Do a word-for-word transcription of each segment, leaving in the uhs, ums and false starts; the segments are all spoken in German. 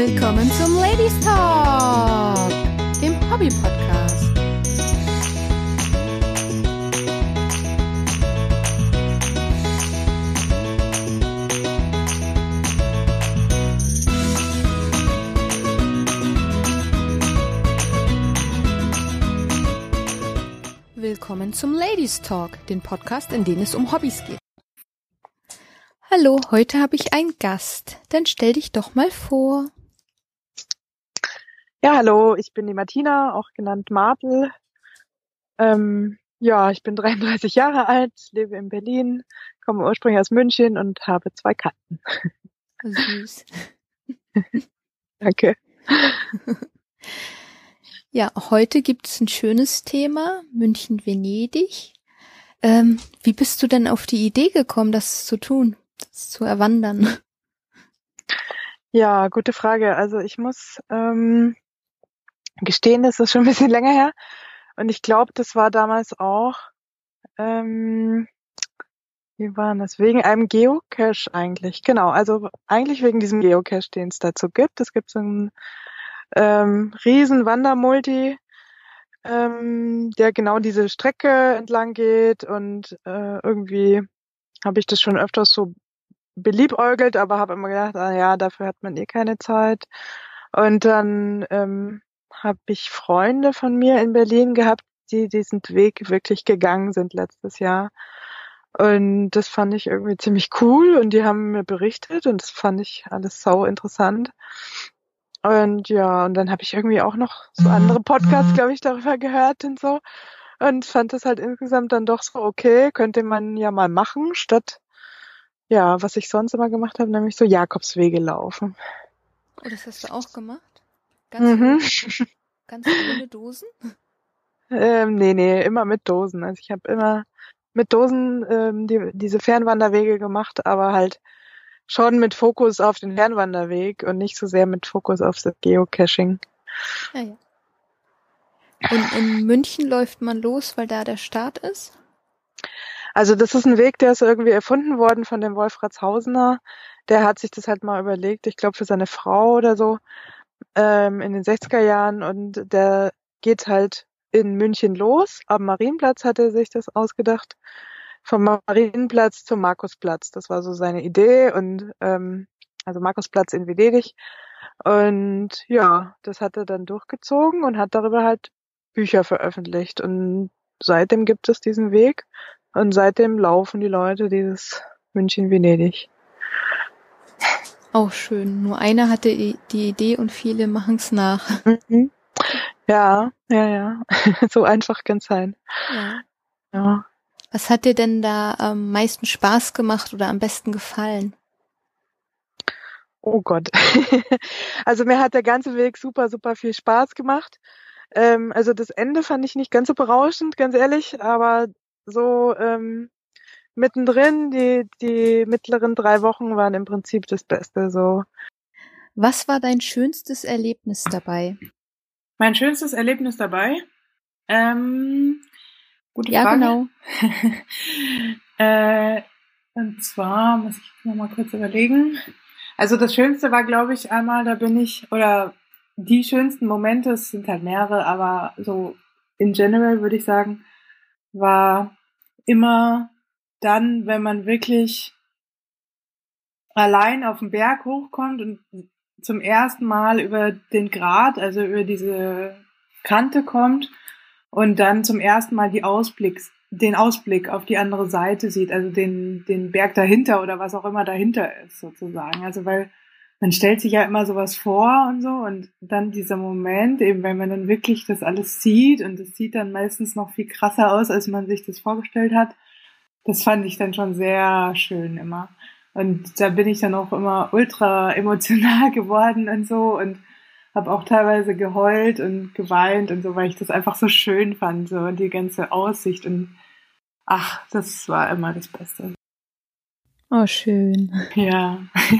Willkommen zum Ladies Talk, dem Hobby-Podcast. Willkommen zum Ladies Talk, den Podcast, in dem es um Hobbys geht. Hallo, heute habe ich einen Gast. Dann stell dich doch mal vor. Ja, hallo, ich bin die Martina, auch genannt Martel. Ähm, ja, ich bin dreiunddreißig Jahre alt, lebe in Berlin, komme ursprünglich aus München und habe zwei Katzen. Süß. Danke. Ja, heute gibt es ein schönes Thema, München-Venedig. Ähm, wie bist du denn auf die Idee gekommen, das zu tun, das zu erwandern? Ja, gute Frage. Also ich muss ähm, gestehen, das ist schon ein bisschen länger her. Und ich glaube, das war damals auch, ähm, wie war das? Wegen einem Geocache eigentlich. Genau, also eigentlich wegen diesem Geocache, den es dazu gibt. Es gibt so einen ähm, riesen Wandermulti, ähm, der genau diese Strecke entlang geht. Und äh, irgendwie habe ich das schon öfters so beliebäugelt, aber habe immer gedacht, ah ja, dafür hat man eh keine Zeit. Und dann ähm, habe ich Freunde von mir in Berlin gehabt, die diesen Weg wirklich gegangen sind letztes Jahr. Und das fand ich irgendwie ziemlich cool und die haben mir berichtet und das fand ich alles sau interessant. Und ja, und dann habe ich irgendwie auch noch so andere Podcasts, glaube ich, darüber gehört und so. Und fand das halt insgesamt dann doch so, okay, könnte man ja mal machen, statt ja, was ich sonst immer gemacht habe, nämlich so Jakobswege laufen. Oh, das hast du auch gemacht? Ganz, Mhm. ohne, ganz ohne Dosen? Ähm, nee, nee, immer mit Dosen. Also ich habe immer mit Dosen ähm, die, diese Fernwanderwege gemacht, aber halt schon mit Fokus auf den Fernwanderweg und nicht so sehr mit Fokus auf das Geocaching. Ja, ja. Und in München läuft man los, weil da der Start ist? Also das ist ein Weg, der ist irgendwie erfunden worden von dem Wolf Ratshausener. Der hat sich das halt mal überlegt, ich glaube für seine Frau oder so, ähm, in den sechziger Jahren, und der geht halt in München los. Am Marienplatz hat er sich das ausgedacht. Vom Marienplatz zum Markusplatz. Das war so seine Idee, und ähm, also Markusplatz in Venedig. Und ja, das hat er dann durchgezogen und hat darüber halt Bücher veröffentlicht. Und seitdem gibt es diesen Weg und seitdem laufen die Leute dieses München-Venedig. Auch schön. Nur einer hatte die Idee und viele machen es nach. Mhm. Ja, ja, ja. So einfach kann es sein. Ja. Ja. Was hat dir denn da am meisten Spaß gemacht oder am besten gefallen? Oh Gott. Also mir hat der ganze Weg super, super viel Spaß gemacht. Ähm, also das Ende fand ich nicht ganz so berauschend, ganz ehrlich, aber so ähm, mittendrin, die, die mittleren drei Wochen waren im Prinzip das Beste. So. Was war dein schönstes Erlebnis dabei? Mein schönstes Erlebnis dabei? Ähm, gute Ja, Frage. genau. äh, und zwar muss ich noch mal kurz überlegen. Also das Schönste war, glaube ich, einmal, da bin ich, oder die schönsten Momente, es sind halt mehrere, aber so in general würde ich sagen, war immer dann, wenn man wirklich allein auf den Berg hochkommt und zum ersten Mal über den Grat, also über diese Kante kommt und dann zum ersten Mal die Ausblicks, den Ausblick auf die andere Seite sieht, also den, den Berg dahinter oder was auch immer dahinter ist sozusagen. Also weil man stellt sich ja immer sowas vor und so, und dann dieser Moment, eben wenn man dann wirklich das alles sieht, und es sieht dann meistens noch viel krasser aus, als man sich das vorgestellt hat, das fand ich dann schon sehr schön immer. Und da bin ich dann auch immer ultra emotional geworden und so und habe auch teilweise geheult und geweint und so, weil ich das einfach so schön fand, so die ganze Aussicht, und ach, das war immer das Beste. Oh, schön. Ja.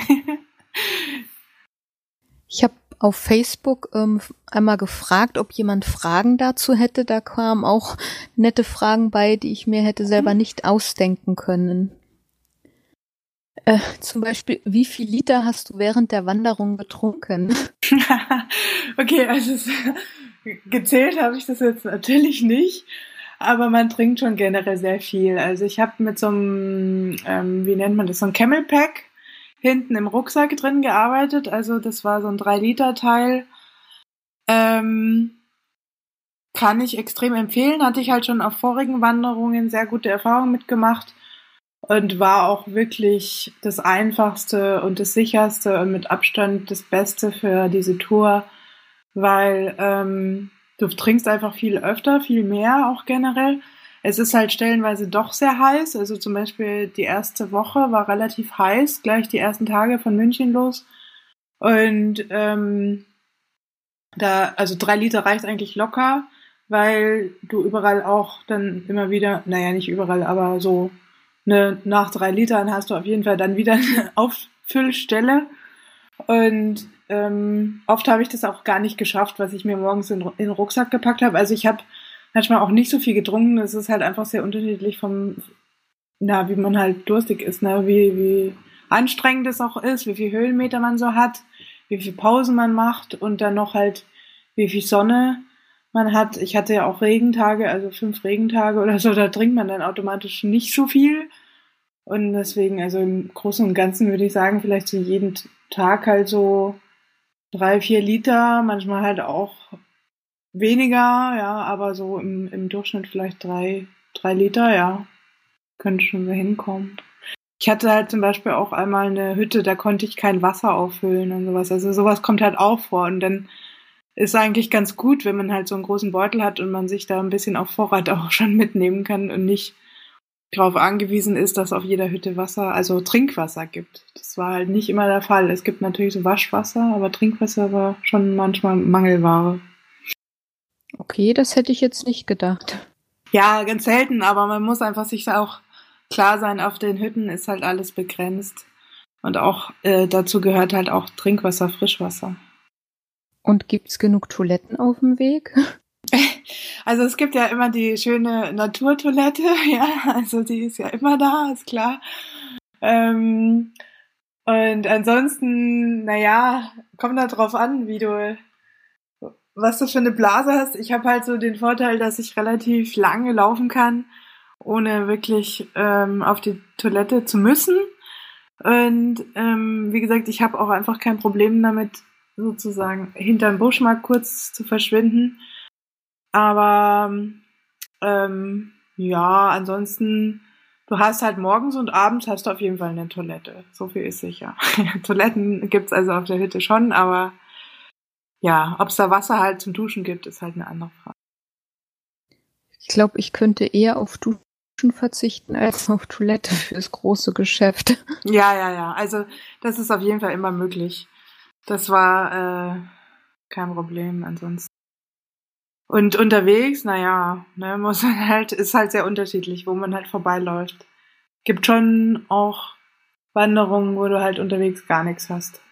Ich habe auf Facebook ähm, einmal gefragt, ob jemand Fragen dazu hätte. Da kamen auch nette Fragen bei, die ich mir hätte selber nicht ausdenken können. Äh, zum Beispiel, wie viel Liter hast du während der Wanderung getrunken? Okay, also es, gezählt habe ich das jetzt natürlich nicht, aber man trinkt schon generell sehr viel. Also ich habe mit so einem, ähm, wie nennt man das, so ein Camelback hinten im Rucksack drin gearbeitet. Also das war so ein drei Liter Teil. Ähm, kann ich extrem empfehlen. Hatte ich halt schon auf vorigen Wanderungen sehr gute Erfahrungen mitgemacht. Und war auch wirklich das Einfachste und das Sicherste und mit Abstand das Beste für diese Tour, weil ähm, du trinkst einfach viel öfter, viel mehr auch generell. Es ist halt stellenweise doch sehr heiß, also zum Beispiel die erste Woche war relativ heiß, gleich die ersten Tage von München los. Und ähm, da, also drei Liter reicht eigentlich locker, weil du überall auch dann immer wieder, naja, nicht überall, aber so Ne, nach drei Litern hast du auf jeden Fall dann wieder eine Auffüllstelle. Und ähm, oft habe ich das auch gar nicht geschafft, was ich mir morgens in, in den Rucksack gepackt habe. Also ich habe manchmal auch nicht so viel getrunken. Es ist halt einfach sehr unterschiedlich vom, na, wie man halt durstig ist, ne? Wie, wie anstrengend es auch ist, wie viel Höhenmeter man so hat, wie viel Pausen man macht und dann noch halt, wie viel Sonne man hat. Ich hatte ja auch Regentage, also fünf Regentage oder so, da trinkt man dann automatisch nicht so viel. Und deswegen, also im Großen und Ganzen würde ich sagen, vielleicht so jeden Tag halt so drei, vier Liter, manchmal halt auch weniger, ja, aber so im, im Durchschnitt vielleicht drei, drei Liter, ja, könnte schon so hinkommen. Ich hatte halt zum Beispiel auch einmal eine Hütte, da konnte ich kein Wasser auffüllen und sowas. Also sowas kommt halt auch vor und dann ist eigentlich ganz gut, wenn man halt so einen großen Beutel hat und man sich da ein bisschen auf Vorrat auch schon mitnehmen kann und nicht darauf angewiesen ist, dass auf jeder Hütte Wasser, also Trinkwasser gibt. Das war halt nicht immer der Fall. Es gibt natürlich so Waschwasser, aber Trinkwasser war schon manchmal Mangelware. Okay, das hätte ich jetzt nicht gedacht. Ja, ganz selten, aber man muss einfach sich da auch klar sein, auf den Hütten ist halt alles begrenzt. Und auch äh, dazu gehört halt auch Trinkwasser, Frischwasser. Und gibt's genug Toiletten auf dem Weg? Also es gibt ja immer die schöne Naturtoilette, ja, also die ist ja immer da, ist klar. Ähm, und ansonsten, naja, kommt da drauf an, wie du, was du für eine Blase hast. Ich habe halt so den Vorteil, dass ich relativ lange laufen kann, ohne wirklich ähm, auf die Toilette zu müssen. Und ähm, wie gesagt, ich habe auch einfach kein Problem damit, sozusagen hinterm Busch mal kurz zu verschwinden. Aber ähm, ja, ansonsten, du hast halt morgens und abends hast du auf jeden Fall eine Toilette. So viel ist sicher. Toiletten gibt's also auf der Hütte schon, aber ja, ob es da Wasser halt zum Duschen gibt, ist halt eine andere Frage. Ich glaube, ich könnte eher auf Duschen verzichten als auf Toilette fürs große Geschäft. Ja, ja, ja. Also das ist auf jeden Fall immer möglich. Das war äh, kein Problem ansonsten. Und unterwegs, naja, ne, muss man halt, ist halt sehr unterschiedlich, wo man halt vorbeiläuft. Gibt schon auch Wanderungen, wo du halt unterwegs gar nichts hast.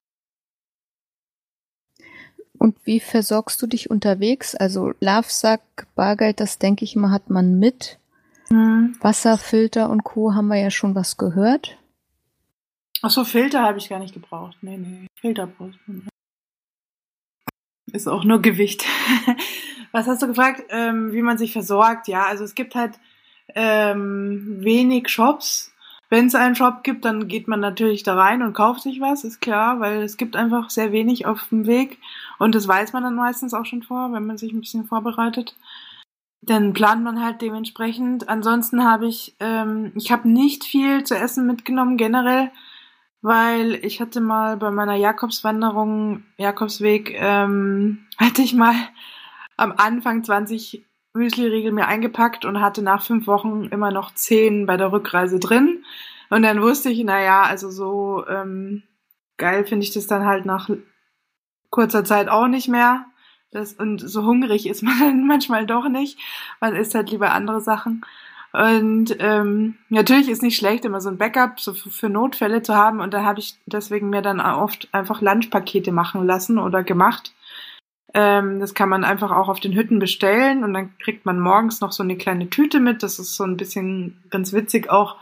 Und wie versorgst du dich unterwegs? Also Schlafsack, Bargeld, das denke ich mal, hat man mit. Hm. Wasser, Filter und Co. haben wir ja schon was gehört. Ach so, Filter habe ich gar nicht gebraucht. Nee, nee, Filter brauchst du nicht. Ist auch nur Gewicht. Was hast du gefragt, ähm, wie man sich versorgt? Ja, also es gibt halt ähm, wenig Shops. Wenn es einen Shop gibt, dann geht man natürlich da rein und kauft sich was, ist klar, weil es gibt einfach sehr wenig auf dem Weg und das weiß man dann meistens auch schon vor, wenn man sich ein bisschen vorbereitet. Dann plant man halt dementsprechend. Ansonsten habe ich, ähm, ich habe nicht viel zu essen mitgenommen generell, weil ich hatte mal bei meiner Jakobswanderung, Jakobsweg, ähm, hatte ich mal am Anfang zwanzig Müsli-Riegel mir eingepackt und hatte nach fünf Wochen immer noch zehn bei der Rückreise drin. Und dann wusste ich, naja, also so ähm, geil finde ich das dann halt nach kurzer Zeit auch nicht mehr. Das, und so hungrig ist man dann manchmal doch nicht. Man isst halt lieber andere Sachen. Und ähm, natürlich ist nicht schlecht, immer so ein Backup so für, für Notfälle zu haben. Und da habe ich deswegen mir dann oft einfach Lunchpakete machen lassen oder gemacht. Ähm, das kann man einfach auch auf den Hütten bestellen und dann kriegt man morgens noch so eine kleine Tüte mit. Das ist so ein bisschen ganz witzig auch.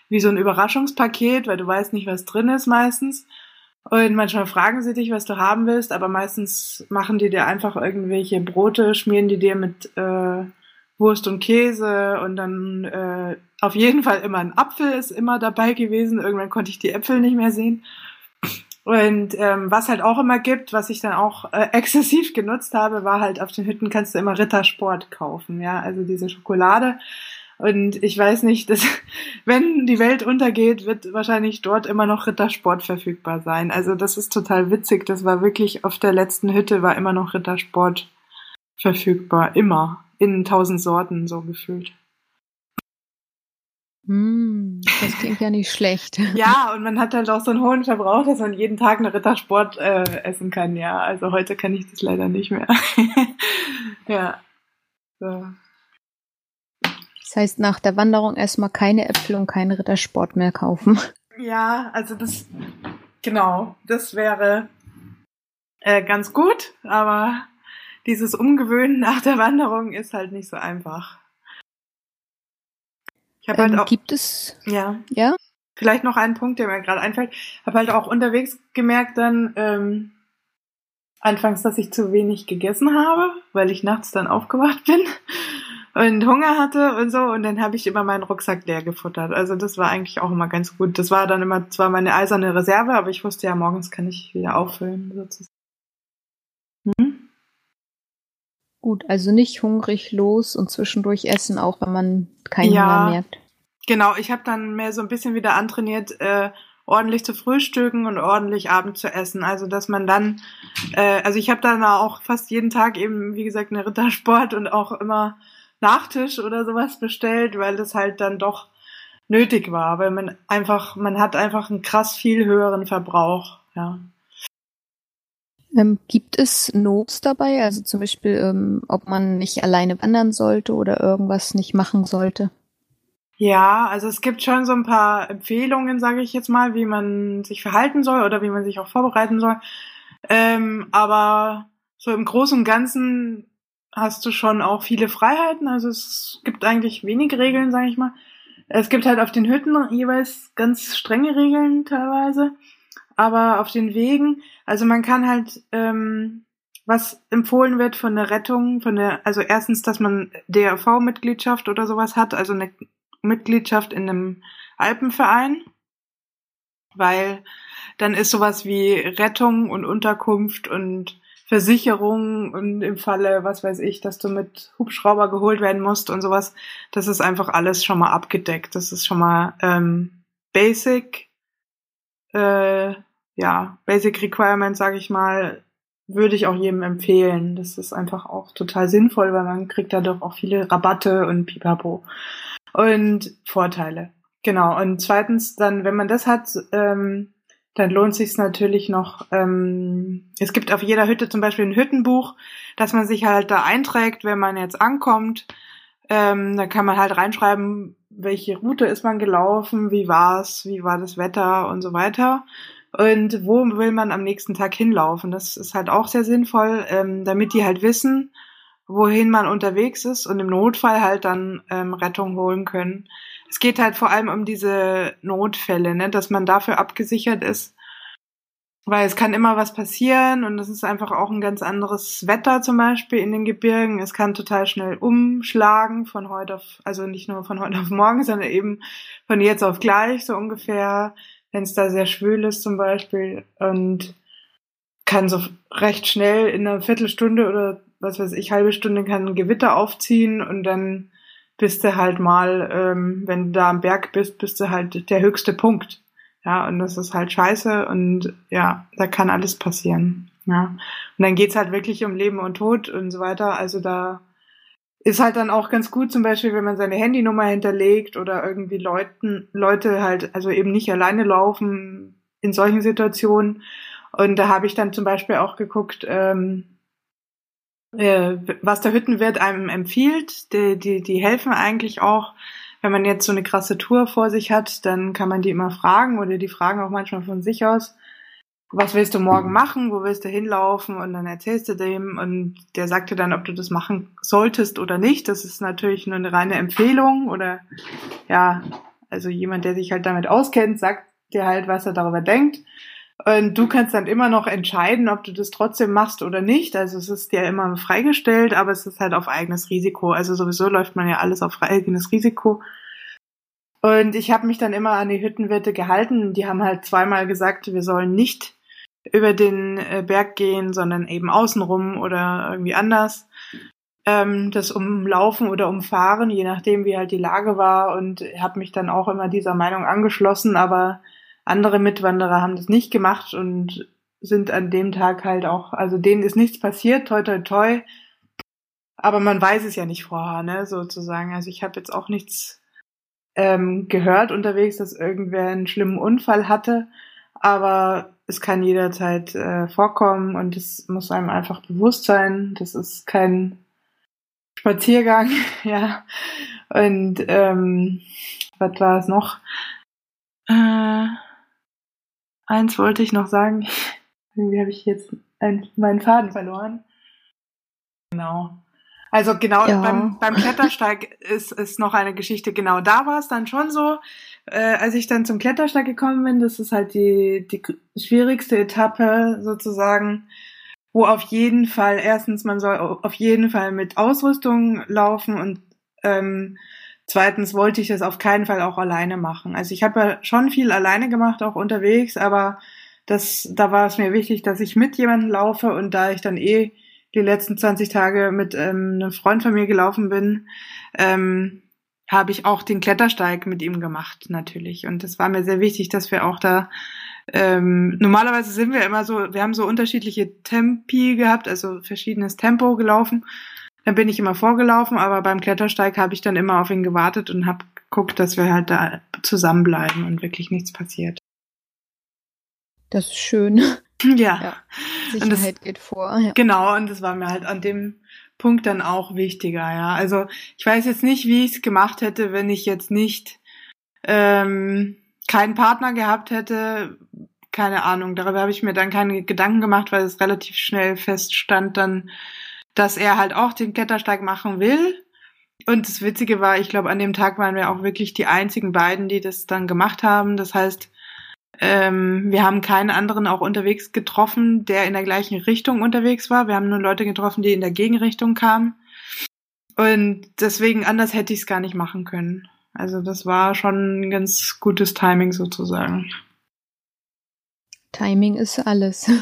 wie so ein Überraschungspaket, weil du weißt nicht, was drin ist meistens. Und manchmal fragen sie dich, was du haben willst, aber meistens machen die dir einfach irgendwelche Brote, schmieren die dir mit äh, Wurst und Käse und dann äh, auf jeden Fall immer ein Apfel ist immer dabei gewesen. Irgendwann konnte ich die Äpfel nicht mehr sehen. Und ähm, was halt auch immer gibt, was ich dann auch äh, exzessiv genutzt habe, war halt auf den Hütten kannst du immer Rittersport kaufen, ja, also diese Schokolade. Und ich weiß nicht, dass, wenn die Welt untergeht, wird wahrscheinlich dort immer noch Rittersport verfügbar sein. Also das ist total witzig. Das war wirklich auf der letzten Hütte war immer noch Rittersport verfügbar. Immer. In tausend Sorten, so gefühlt. Mm, das klingt ja nicht schlecht. Ja, und man hat halt auch so einen hohen Verbrauch, dass man jeden Tag eine Rittersport äh, essen kann, ja. Also heute kann ich das leider nicht mehr. Ja. So. Das heißt, nach der Wanderung erstmal keine Äpfel und keinen Rittersport mehr kaufen. Ja, also das, genau, das wäre äh, ganz gut, aber dieses Umgewöhnen nach der Wanderung ist halt nicht so einfach. Ich habe Ähm, halt auch, gibt es, ja, ja? vielleicht noch einen Punkt, der mir gerade einfällt. Habe halt auch unterwegs gemerkt dann, ähm, anfangs, dass ich zu wenig gegessen habe, weil ich nachts dann aufgewacht bin und Hunger hatte und so. Und dann habe ich immer meinen Rucksack leer gefuttert. Also das war eigentlich auch immer ganz gut. Das war dann immer zwar meine eiserne Reserve, aber ich wusste ja, morgens kann ich wieder auffüllen, sozusagen. Hm? Gut, also nicht hungrig los und zwischendurch essen, auch wenn man keinen Ja, Hunger merkt. Genau, ich habe dann mehr so ein bisschen wieder antrainiert, äh, ordentlich zu frühstücken und ordentlich abends zu essen. Also dass man dann, äh, also ich habe dann auch fast jeden Tag eben, wie gesagt, eine Rittersport und auch immer Nachtisch oder sowas bestellt, weil das halt dann doch nötig war, weil man einfach, man hat einfach einen krass viel höheren Verbrauch, ja. Ähm, gibt es Notes dabei? Also zum Beispiel, ähm, ob man nicht alleine wandern sollte oder irgendwas nicht machen sollte? Ja, also es gibt schon so ein paar Empfehlungen, sage ich jetzt mal, wie man sich verhalten soll oder wie man sich auch vorbereiten soll. Ähm, aber so im Großen und Ganzen hast du schon auch viele Freiheiten. Also es gibt eigentlich wenig Regeln, sage ich mal. Es gibt halt auf den Hütten jeweils ganz strenge Regeln teilweise. Aber auf den Wegen, also man kann halt, ähm, was empfohlen wird von der Rettung, von der, also erstens, dass man D R V-Mitgliedschaft oder sowas hat, also eine Mitgliedschaft in einem Alpenverein, weil dann ist sowas wie Rettung und Unterkunft und Versicherung und im Falle, was weiß ich, dass du mit Hubschrauber geholt werden musst und sowas, das ist einfach alles schon mal abgedeckt. Das ist schon mal ähm, Basic, äh, ja, Basic Requirement, sage ich mal, würde ich auch jedem empfehlen. Das ist einfach auch total sinnvoll, weil man kriegt da doch auch viele Rabatte und Pipapo und Vorteile. Genau. Und zweitens, dann, wenn man das hat, ähm, dann lohnt sich's natürlich noch. Ähm, es gibt auf jeder Hütte zum Beispiel ein Hüttenbuch, dass man sich halt da einträgt, wenn man jetzt ankommt. Ähm, da kann man halt reinschreiben, welche Route ist man gelaufen, wie war's, wie war das Wetter und so weiter. Und wo will man am nächsten Tag hinlaufen? Das ist halt auch sehr sinnvoll, ähm, damit die halt wissen, wohin man unterwegs ist und im Notfall halt dann ähm, Rettung holen können. Es geht halt vor allem um diese Notfälle, ne, dass man dafür abgesichert ist, weil es kann immer was passieren und es ist einfach auch ein ganz anderes Wetter zum Beispiel in den Gebirgen. Es kann total schnell umschlagen von heute auf, also nicht nur von heute auf morgen, sondern eben von jetzt auf gleich so ungefähr, wenn es da sehr schwül ist zum Beispiel und kann so recht schnell in einer Viertelstunde oder was weiß ich, halbe Stunde kann ein Gewitter aufziehen und dann bist du halt mal, ähm, wenn du da am Berg bist, bist du halt der höchste Punkt. Ja, und das ist halt scheiße und ja, da kann alles passieren. Ja. Und dann geht's halt wirklich um Leben und Tod und so weiter. Also da ist halt dann auch ganz gut, zum Beispiel, wenn man seine Handynummer hinterlegt oder irgendwie Leuten, Leute halt, also eben nicht alleine laufen in solchen Situationen. Und da habe ich dann zum Beispiel auch geguckt, ähm, äh, was der Hüttenwirt einem empfiehlt. Die, die, die helfen eigentlich auch. Wenn man jetzt so eine krasse Tour vor sich hat, dann kann man die immer fragen oder die fragen auch manchmal von sich aus, was willst du morgen machen, wo willst du hinlaufen und dann erzählst du dem und der sagt dir dann, ob du das machen solltest oder nicht. Das ist natürlich nur eine reine Empfehlung oder ja, Also jemand, der sich halt damit auskennt, sagt dir halt, was er darüber denkt. Und du kannst dann immer noch entscheiden, ob du das trotzdem machst oder nicht. Also es ist dir immer freigestellt, aber es ist halt auf eigenes Risiko. Also sowieso läuft man ja alles auf eigenes Risiko. Und ich habe mich dann immer an die Hüttenwirte gehalten. Die haben halt zweimal gesagt, wir sollen nicht über den Berg gehen, sondern eben außenrum oder irgendwie anders. Ähm, das umlaufen oder umfahren, je nachdem, wie halt die Lage war. Und habe mich dann auch immer dieser Meinung angeschlossen, aber andere Mitwanderer haben das nicht gemacht und sind an dem Tag halt auch, also denen ist nichts passiert, toi toi toi, aber man weiß es ja nicht vorher, ne, sozusagen. Also ich habe jetzt auch nichts ähm, gehört unterwegs, dass irgendwer einen schlimmen Unfall hatte, aber es kann jederzeit äh, vorkommen und es muss einem einfach bewusst sein, das ist kein Spaziergang, ja, und ähm, was war es noch? Äh, Eins wollte ich noch sagen. Irgendwie habe ich jetzt einen, meinen Faden verloren. Genau. Also genau, ja. beim, beim Klettersteig ist, ist noch eine Geschichte. Genau, da war es dann schon so, äh, als ich dann zum Klettersteig gekommen bin, das ist halt die, die schwierigste Etappe sozusagen, wo auf jeden Fall, erstens, man soll auf jeden Fall mit Ausrüstung laufen und ähm, zweitens wollte ich das auf keinen Fall auch alleine machen. Also ich habe ja schon viel alleine gemacht, auch unterwegs, aber das, da war es mir wichtig, dass ich mit jemandem laufe und da ich dann eh die letzten zwanzig Tage mit ähm, einem Freund von mir gelaufen bin, ähm, habe ich auch den Klettersteig mit ihm gemacht natürlich. Und das war mir sehr wichtig, dass wir auch da, ähm, normalerweise sind wir immer so, wir haben so unterschiedliche Tempi gehabt, also verschiedenes Tempo gelaufen. Dann bin ich immer vorgelaufen, aber beim Klettersteig habe ich dann immer auf ihn gewartet und habe geguckt, dass wir halt da zusammenbleiben und wirklich nichts passiert. Das ist schön. Ja. ja. Sicherheit das, geht vor. Ja. Genau, und das war mir halt an dem Punkt dann auch wichtiger, ja. Also ich weiß jetzt nicht, wie ich es gemacht hätte, wenn ich jetzt nicht ähm, keinen Partner gehabt hätte. Keine Ahnung, darüber habe ich mir dann keine Gedanken gemacht, weil es relativ schnell feststand dann, dass er halt auch den Klettersteig machen will. Und das Witzige war, ich glaube, an dem Tag waren wir auch wirklich die einzigen beiden, die das dann gemacht haben. Das heißt, ähm, wir haben keinen anderen auch unterwegs getroffen, der in der gleichen Richtung unterwegs war. Wir haben nur Leute getroffen, die in der Gegenrichtung kamen. Und deswegen, anders hätte ich es gar nicht machen können. Also das war schon ein ganz gutes Timing sozusagen. Timing ist alles.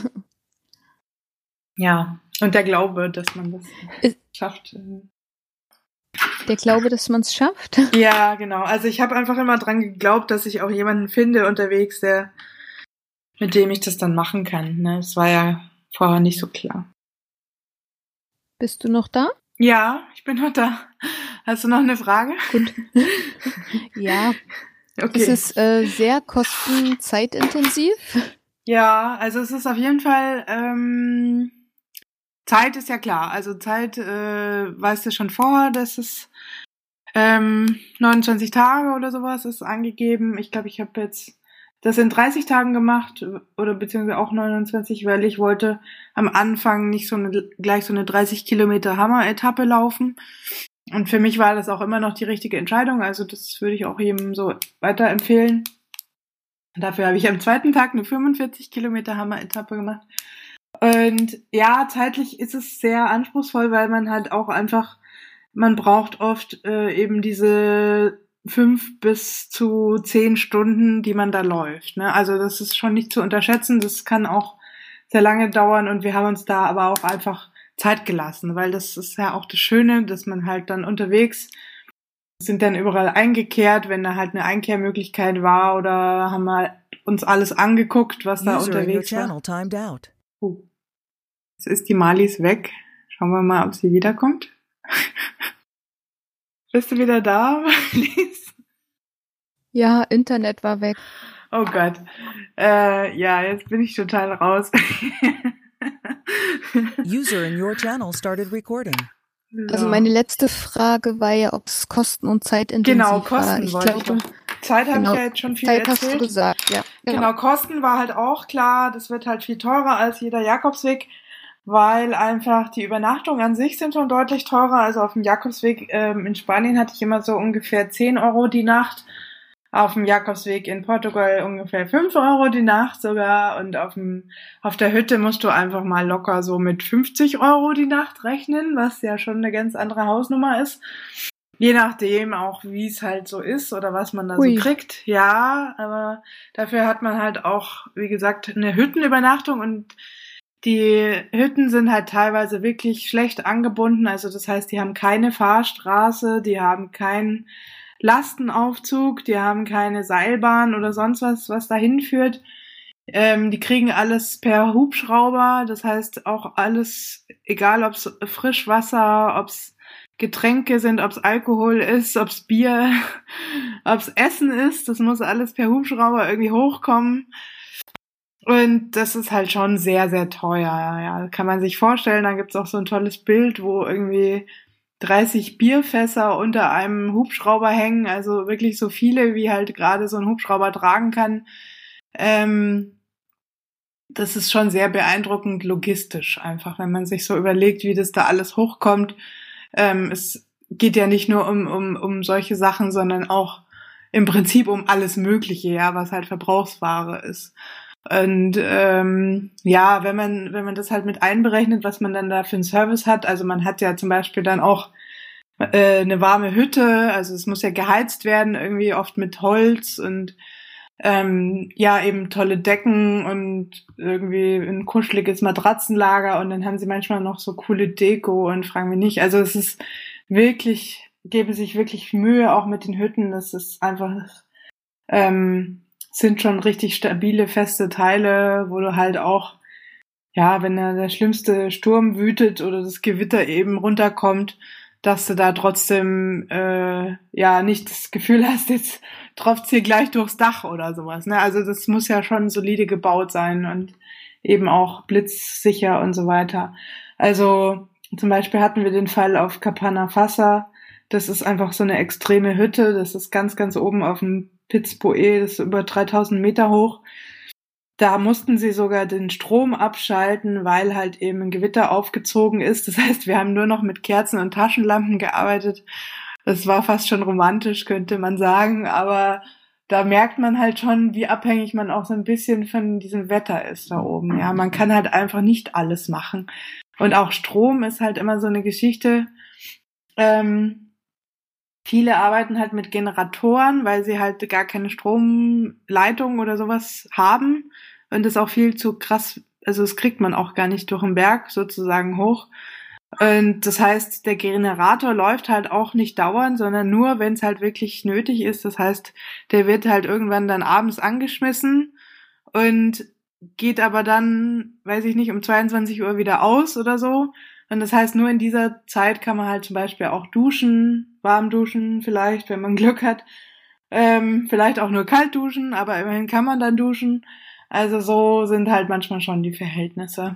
Ja, und der Glaube, dass man das ist, schafft. Der Glaube, dass man es schafft? Ja, genau. Also ich habe einfach immer dran geglaubt, dass ich auch jemanden finde unterwegs, der, mit dem ich das dann machen kann. Ne? Das war ja vorher nicht so klar. Bist du noch da? Ja, ich bin noch da. Hast du noch eine Frage? Gut. Ja. Okay. Es ist äh, sehr kostenzeitintensiv. Ja, also es ist auf jeden Fall, ähm, Zeit ist ja klar. Also Zeit, äh, weißt du schon vorher, dass es ähm, neunundzwanzig Tage oder sowas ist angegeben. Ich glaube, ich habe jetzt das in dreißig Tagen gemacht oder beziehungsweise auch neunundzwanzig, weil ich wollte am Anfang nicht so eine, gleich so eine dreißig Kilometer Hammer-Etappe laufen. Und für mich war das auch immer noch die richtige Entscheidung. Also das würde ich auch jedem so weiterempfehlen. Dafür habe ich am zweiten Tag eine fünfundvierzig Kilometer Hammer-Etappe gemacht. Und ja, zeitlich ist es sehr anspruchsvoll, weil man halt auch einfach, man braucht oft äh, eben diese fünf bis zu zehn Stunden, die man da läuft. Ne? Also das ist schon nicht zu unterschätzen. Das kann auch sehr lange dauern und wir haben uns da aber auch einfach Zeit gelassen, weil das ist ja auch das Schöne, dass man halt dann unterwegs sind dann überall eingekehrt, wenn da halt eine Einkehrmöglichkeit war oder haben mal uns alles angeguckt, was da User unterwegs war. Oh. Jetzt ist die Marlies weg. Schauen wir mal, ob sie wiederkommt. Bist du wieder da, Marlies? Ja, Internet war weg. Oh Gott. Äh, ja, jetzt bin ich total raus. User in your channel started recording. Also meine letzte Frage war ja, ob es Kosten und Zeitintensiv war. Genau, Kosten ich wollte glaube, ich doch. Zeit habe genau, ich ja jetzt schon viel Zeit erzählt. hast du gesagt, ja. Genau. genau, Kosten war halt auch klar, das wird halt viel teurer als jeder Jakobsweg, weil einfach die Übernachtungen an sich sind schon deutlich teurer. Also auf dem Jakobsweg ähm, in Spanien hatte ich immer so ungefähr zehn Euro die Nacht. auf dem Jakobsweg in Portugal ungefähr fünf Euro die Nacht sogar und auf dem, auf der Hütte musst du einfach mal locker so mit fünfzig Euro die Nacht rechnen, was ja schon eine ganz andere Hausnummer ist. Je nachdem auch, wie es halt so ist oder was man da Ui. so kriegt. Ja, aber dafür hat man halt auch, wie gesagt, eine Hüttenübernachtung und die Hütten sind halt teilweise wirklich schlecht angebunden. Also das heißt, die haben keine Fahrstraße, die haben keinen Lastenaufzug, die haben keine Seilbahn oder sonst was, was dahin führt. Ähm, die kriegen alles per Hubschrauber. Das heißt auch alles, egal ob es Frischwasser, ob es Getränke sind, ob es Alkohol ist, ob es Bier, ob es Essen ist, das muss alles per Hubschrauber irgendwie hochkommen. Und das ist halt schon sehr, sehr teuer. Ja, kann man sich vorstellen. Da gibt's auch so ein tolles Bild, wo irgendwie dreißig Bierfässer unter einem Hubschrauber hängen. Also wirklich so viele, wie halt gerade so ein Hubschrauber tragen kann. Ähm, das ist schon sehr beeindruckend logistisch einfach, wenn man sich so überlegt, wie das da alles hochkommt. Ähm, es geht ja nicht nur um, um, um solche Sachen, sondern auch im Prinzip um alles Mögliche, ja, was halt Verbrauchsware ist. Und ähm, ja, wenn man wenn man das halt mit einberechnet, was man dann da für einen Service hat, also man hat ja zum Beispiel dann auch äh, eine warme Hütte, also es muss ja geheizt werden, irgendwie oft mit Holz und ähm, ja, eben tolle Decken und irgendwie ein kuscheliges Matratzenlager und dann haben sie manchmal noch so coole Deko und fragen mich nicht. Also es ist wirklich, geben sich wirklich Mühe auch mit den Hütten, das ist einfach ähm, sind schon richtig stabile, feste Teile, wo du halt auch, ja, wenn da der schlimmste Sturm wütet oder das Gewitter eben runterkommt, dass du da trotzdem, äh, ja, nicht das Gefühl hast, jetzt tropft's hier gleich durchs Dach oder sowas, ne? Also das muss ja schon solide gebaut sein und eben auch blitzsicher und so weiter. Also zum Beispiel hatten wir den Fall auf Capanna Fassa. Das ist einfach so eine extreme Hütte. Das ist ganz, ganz oben auf dem Piz Poet, das ist über dreitausend Meter hoch. Da mussten sie sogar den Strom abschalten, weil halt eben ein Gewitter aufgezogen ist. Das heißt, wir haben nur noch mit Kerzen und Taschenlampen gearbeitet. Das war fast schon romantisch, könnte man sagen. Aber da merkt man halt schon, wie abhängig man auch so ein bisschen von diesem Wetter ist da oben. Ja, man kann halt einfach nicht alles machen. Und auch Strom ist halt immer so eine Geschichte. Ähm, Viele arbeiten halt mit Generatoren, weil sie halt gar keine Stromleitung oder sowas haben und das auch viel zu krass, also das kriegt man auch gar nicht durch den Berg sozusagen hoch. Und das heißt, der Generator läuft halt auch nicht dauernd, sondern nur, wenn es halt wirklich nötig ist. Das heißt, der wird halt irgendwann dann abends angeschmissen und geht aber dann, weiß ich nicht, um zweiundzwanzig Uhr wieder aus oder so. Und das heißt, nur in dieser Zeit kann man halt zum Beispiel auch duschen, warm duschen vielleicht, wenn man Glück hat. Ähm, vielleicht auch nur kalt duschen, aber immerhin kann man dann duschen. Also so sind halt manchmal schon die Verhältnisse.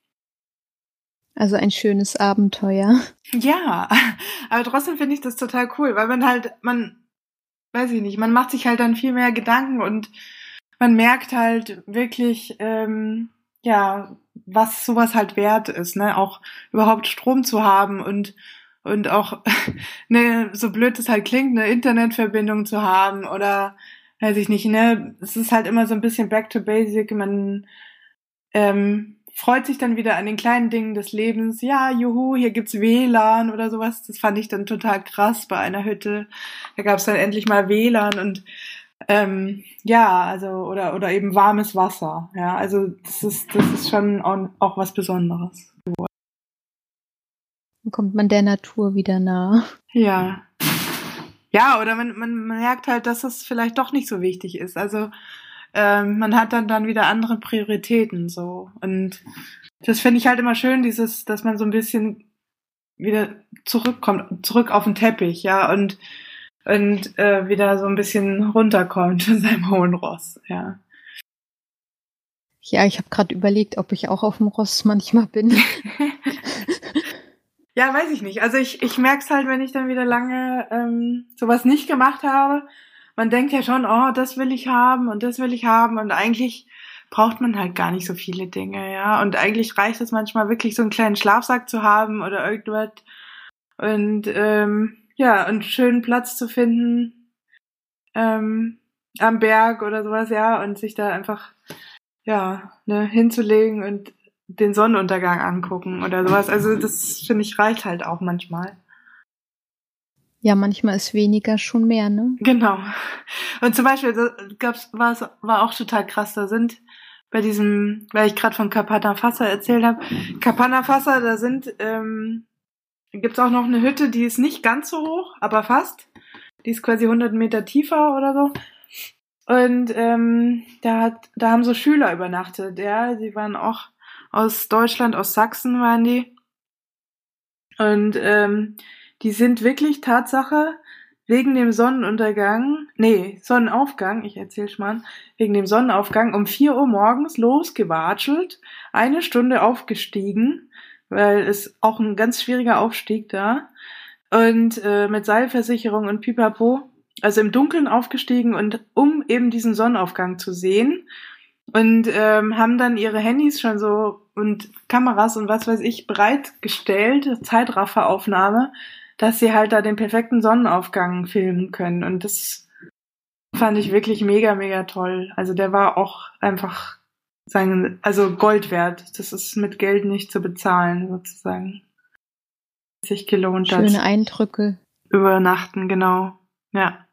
Also ein schönes Abenteuer. Ja, aber trotzdem finde ich das total cool, weil man halt, man, weiß ich nicht, man macht sich halt dann viel mehr Gedanken und man merkt halt wirklich, ähm, ja, was sowas halt wert ist, ne, auch überhaupt Strom zu haben und und auch, ne, so blöd es halt klingt, eine Internetverbindung zu haben oder, weiß ich nicht, ne, es ist halt immer so ein bisschen back to basic, man ähm, freut sich dann wieder an den kleinen Dingen des Lebens, ja, juhu, hier gibt's W L A N oder sowas, das fand ich dann total krass bei einer Hütte, da gab's dann endlich mal W L A N und Ähm, ja, also, oder, oder eben warmes Wasser, ja, also, das ist, das ist schon auch, auch was Besonderes. Dann kommt man der Natur wieder nah. Ja. Ja, oder man, man merkt halt, dass es vielleicht doch nicht so wichtig ist, also, ähm, man hat dann, dann wieder andere Prioritäten, so, und das finde ich halt immer schön, dieses, dass man so ein bisschen wieder zurückkommt, zurück auf den Teppich, ja, und und äh, wieder so ein bisschen runterkommt von seinem hohen Ross, ja. Ja, ich habe gerade überlegt, ob ich auch auf dem Ross manchmal bin. Ja, weiß ich nicht. Also ich ich merk's halt, wenn ich dann wieder lange ähm, sowas nicht gemacht habe. Man denkt ja schon, oh, das will ich haben und das will ich haben und eigentlich braucht man halt gar nicht so viele Dinge, ja. Und eigentlich reicht es manchmal wirklich, so einen kleinen Schlafsack zu haben oder irgendwas und ähm, ja, einen schönen Platz zu finden, ähm, am Berg oder sowas, ja, und sich da einfach, ja, ne, hinzulegen und den Sonnenuntergang angucken oder sowas. Also das, finde ich, reicht halt auch manchmal. Ja, manchmal ist weniger schon mehr, ne? Genau. Und zum Beispiel da gab's, war es war auch total krass. Da sind bei diesem, weil ich gerade von Kapana-Fassa erzählt habe, Kapana-Fassa, da sind, ähm, gibt's auch noch eine Hütte, die ist nicht ganz so hoch, aber fast. Die ist quasi hundert Meter tiefer oder so. Und ähm, da hat, da haben so Schüler übernachtet. Ja, die waren auch aus Deutschland, aus Sachsen waren die. Und ähm, die sind wirklich Tatsache wegen dem Sonnenuntergang, nee, Sonnenaufgang, ich erzähl's mal, wegen dem Sonnenaufgang um vier Uhr morgens losgewatschelt, eine Stunde aufgestiegen, weil es auch ein ganz schwieriger Aufstieg da, und äh, mit Seilversicherung und Pipapo, also im Dunkeln aufgestiegen, und um eben diesen Sonnenaufgang zu sehen, und ähm, haben dann ihre Handys schon so und Kameras und was weiß ich bereitgestellt, Zeitrafferaufnahme, dass sie halt da den perfekten Sonnenaufgang filmen können. Und das fand ich wirklich mega, mega toll. Also der war auch einfach sein, also Gold wert. Das ist mit Geld nicht zu bezahlen, sozusagen. Sich gelohnt hat. Schöne Eindrücke. Übernachten, genau. Ja.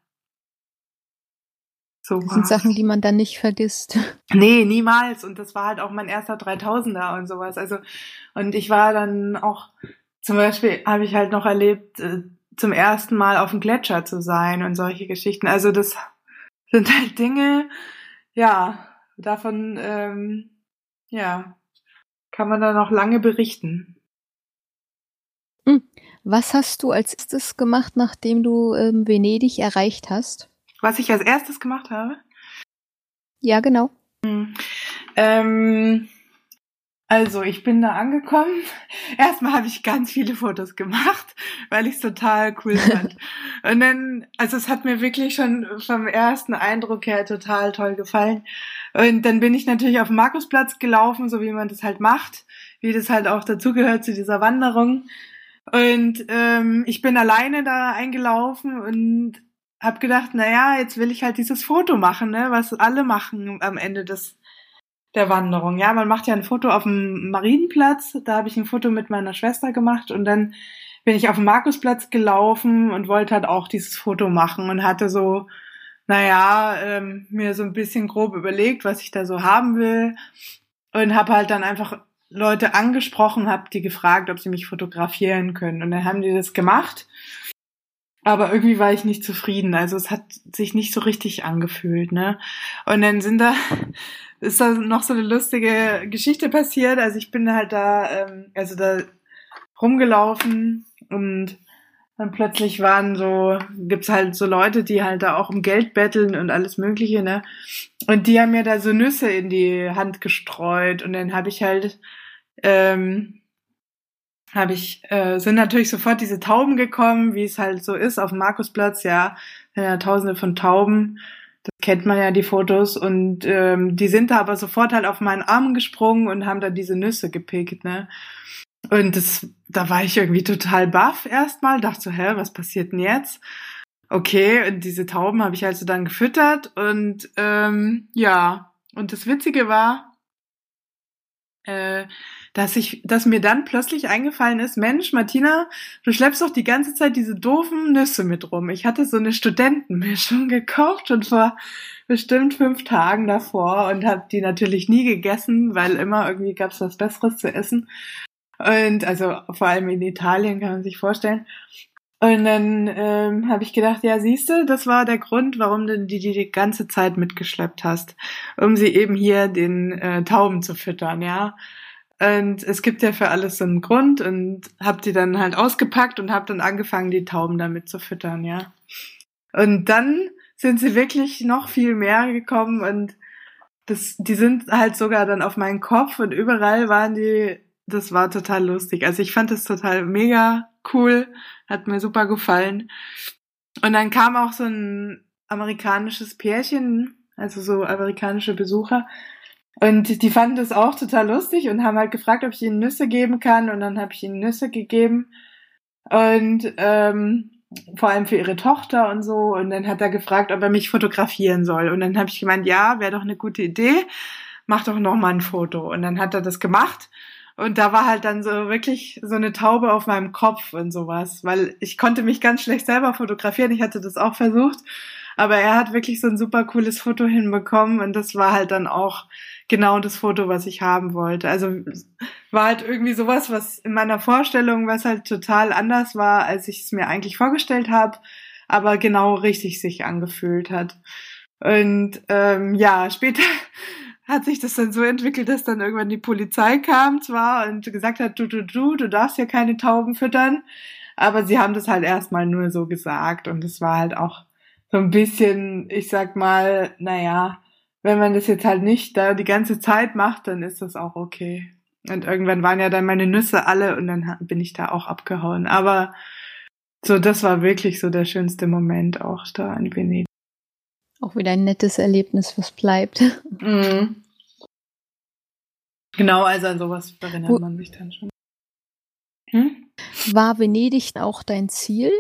So Das sind Sachen, die man dann nicht vergisst. Nee, niemals. Und das war halt auch mein erster dreitausender und sowas. Also, und ich war dann auch, zum Beispiel habe ich halt noch erlebt, äh, zum ersten Mal auf dem Gletscher zu sein und solche Geschichten. Also das sind halt Dinge, ja, davon, ähm, ja, kann man da noch lange berichten. Was hast du als erstes gemacht, nachdem du ähm, Venedig erreicht hast? Was ich als erstes gemacht habe? Ja, genau. Hm. Ähm, also, ich bin da angekommen. Erstmal habe ich ganz viele Fotos gemacht, weil ich es total cool fand. Und dann, also es hat mir wirklich schon vom ersten Eindruck her total toll gefallen. Und dann bin ich natürlich auf den Markusplatz gelaufen, so wie man das halt macht, wie das halt auch dazugehört zu dieser Wanderung. Und ähm, ich bin alleine da eingelaufen und hab gedacht, naja, jetzt will ich halt dieses Foto machen, ne, was alle machen am Ende des der Wanderung. Ja, man macht ja ein Foto auf dem Marienplatz, da habe ich ein Foto mit meiner Schwester gemacht, und dann bin ich auf den Markusplatz gelaufen und wollte halt auch dieses Foto machen und hatte so, naja, ähm, mir so ein bisschen grob überlegt, was ich da so haben will, und habe halt dann einfach Leute angesprochen, habe die gefragt, ob sie mich fotografieren können, und dann haben die das gemacht. Aber irgendwie war ich nicht zufrieden. Also es hat sich nicht so richtig angefühlt, ne? Und dann sind da, ist da noch so eine lustige Geschichte passiert. Also ich bin halt da, ähm, also da rumgelaufen, und dann plötzlich waren so, gibt's halt so Leute, die halt da auch um Geld betteln und alles Mögliche, ne? Und die haben mir da so Nüsse in die Hand gestreut, und dann habe ich halt, ähm, habe ich, äh, sind natürlich sofort diese Tauben gekommen, wie es halt so ist auf dem Markusplatz, ja, ja, tausende von Tauben, das kennt man ja, die Fotos, und ähm, die sind da aber sofort halt auf meinen Arm gesprungen und haben dann diese Nüsse gepickt, ne, und das, da war ich irgendwie total baff erstmal, dachte so, hä, was passiert denn jetzt? Okay, und diese Tauben habe ich also dann gefüttert, und ähm, ja, und das Witzige war, äh, dass ich, dass mir dann plötzlich eingefallen ist, Mensch, Martina, du schleppst doch die ganze Zeit diese doofen Nüsse mit rum. Ich hatte so eine Studentenmischung gekauft, schon vor bestimmt fünf Tagen davor, und habe die natürlich nie gegessen, weil immer irgendwie gab es was Besseres zu essen. Und also vor allem in Italien, kann man sich vorstellen. Und dann ähm, habe ich gedacht, ja, siehste, das war der Grund, warum du die die, die ganze Zeit mitgeschleppt hast, um sie eben hier den äh, Tauben zu füttern, ja. Und es gibt ja für alles so einen Grund, und hab die dann halt ausgepackt und hab dann angefangen, die Tauben damit zu füttern, ja. Und dann sind sie wirklich noch viel mehr gekommen, und das, die sind halt sogar dann auf meinen Kopf, und überall waren die, das war total lustig. Also ich fand das total mega cool, hat mir super gefallen. Und dann kam auch so ein amerikanisches Pärchen, also so amerikanische Besucher, und die fanden das auch total lustig und haben halt gefragt, ob ich ihnen Nüsse geben kann, und dann habe ich ihnen Nüsse gegeben. Und ähm, vor allem für ihre Tochter und so. Und dann hat er gefragt, ob er mich fotografieren soll. Und dann habe ich gemeint, ja, wäre doch eine gute Idee. Mach doch noch mal ein Foto. Und dann hat er das gemacht. Und da war halt dann so wirklich so eine Taube auf meinem Kopf und sowas. Weil ich konnte mich ganz schlecht selber fotografieren. Ich hatte das auch versucht. Aber er hat wirklich so ein super cooles Foto hinbekommen. Und das war halt dann auch genau das Foto, was ich haben wollte. Also war halt irgendwie sowas, was in meiner Vorstellung, was halt total anders war, als ich es mir eigentlich vorgestellt habe, aber genau richtig sich angefühlt hat. Und ähm, ja, später hat sich das dann so entwickelt, dass dann irgendwann die Polizei kam zwar und gesagt hat, du, du, du, du darfst ja keine Tauben füttern, aber sie haben das halt erstmal nur so gesagt und es war halt auch so ein bisschen, ich sag mal, naja, wenn man das jetzt halt nicht da die ganze Zeit macht, dann ist das auch okay. Und irgendwann waren ja dann meine Nüsse alle und dann bin ich da auch abgehauen. Aber so, das war wirklich so der schönste Moment auch da in Venedig. Auch wieder ein nettes Erlebnis, was bleibt. Mhm. Genau, also an sowas erinnert Wo, man sich dann schon. Hm? War Venedig auch dein Ziel?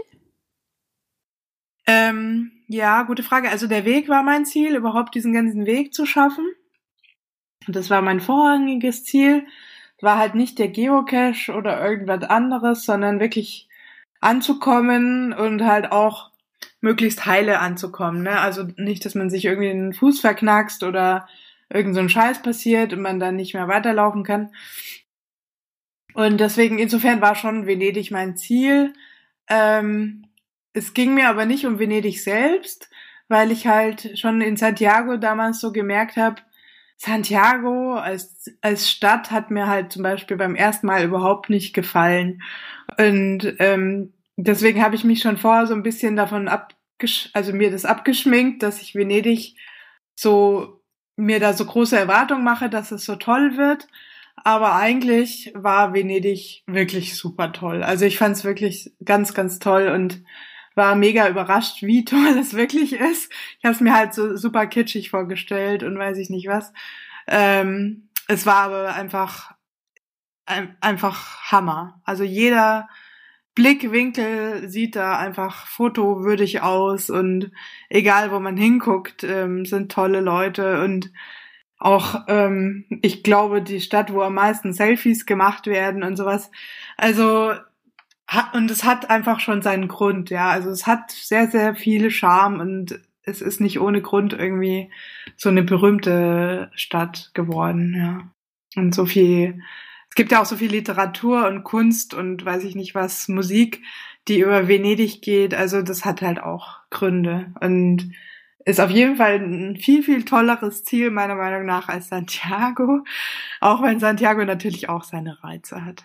Ähm, ja, gute Frage. Also der Weg war mein Ziel, überhaupt diesen ganzen Weg zu schaffen. Und das war mein vorrangiges Ziel. War halt nicht der Geocache oder irgendwas anderes, sondern wirklich anzukommen und halt auch möglichst heile anzukommen. Ne? Also nicht, dass man sich irgendwie den Fuß verknackst oder irgend so ein Scheiß passiert und man dann nicht mehr weiterlaufen kann. Und deswegen, insofern war schon Venedig mein Ziel. Ähm, es ging mir aber nicht um Venedig selbst, weil ich halt schon in Santiago damals so gemerkt habe, Santiago als als Stadt hat mir halt zum Beispiel beim ersten Mal überhaupt nicht gefallen. Und ähm, deswegen habe ich mich schon vorher so ein bisschen davon abgesch also mir das abgeschminkt, dass ich Venedig so mir da so große Erwartungen mache, dass es so toll wird. Aber eigentlich war Venedig wirklich super toll. Also ich fand es wirklich ganz, ganz toll und war mega überrascht, wie toll es wirklich ist. Ich habe es mir halt so super kitschig vorgestellt und weiß ich nicht was. Ähm, es war aber einfach ein, einfach Hammer. Also jeder Blickwinkel sieht da einfach fotowürdig aus und egal, wo man hinguckt, ähm, sind tolle Leute und auch, ähm, ich glaube, die Stadt, wo am meisten Selfies gemacht werden und sowas. Also und es hat einfach schon seinen Grund, ja. Also es hat sehr, sehr viel Charme und es ist nicht ohne Grund irgendwie so eine berühmte Stadt geworden, ja. Und so viel, es gibt ja auch so viel Literatur und Kunst und weiß ich nicht was, Musik, die über Venedig geht. Also das hat halt auch Gründe und ist auf jeden Fall ein viel, viel tolleres Ziel meiner Meinung nach als Santiago. Auch wenn Santiago natürlich auch seine Reize hat.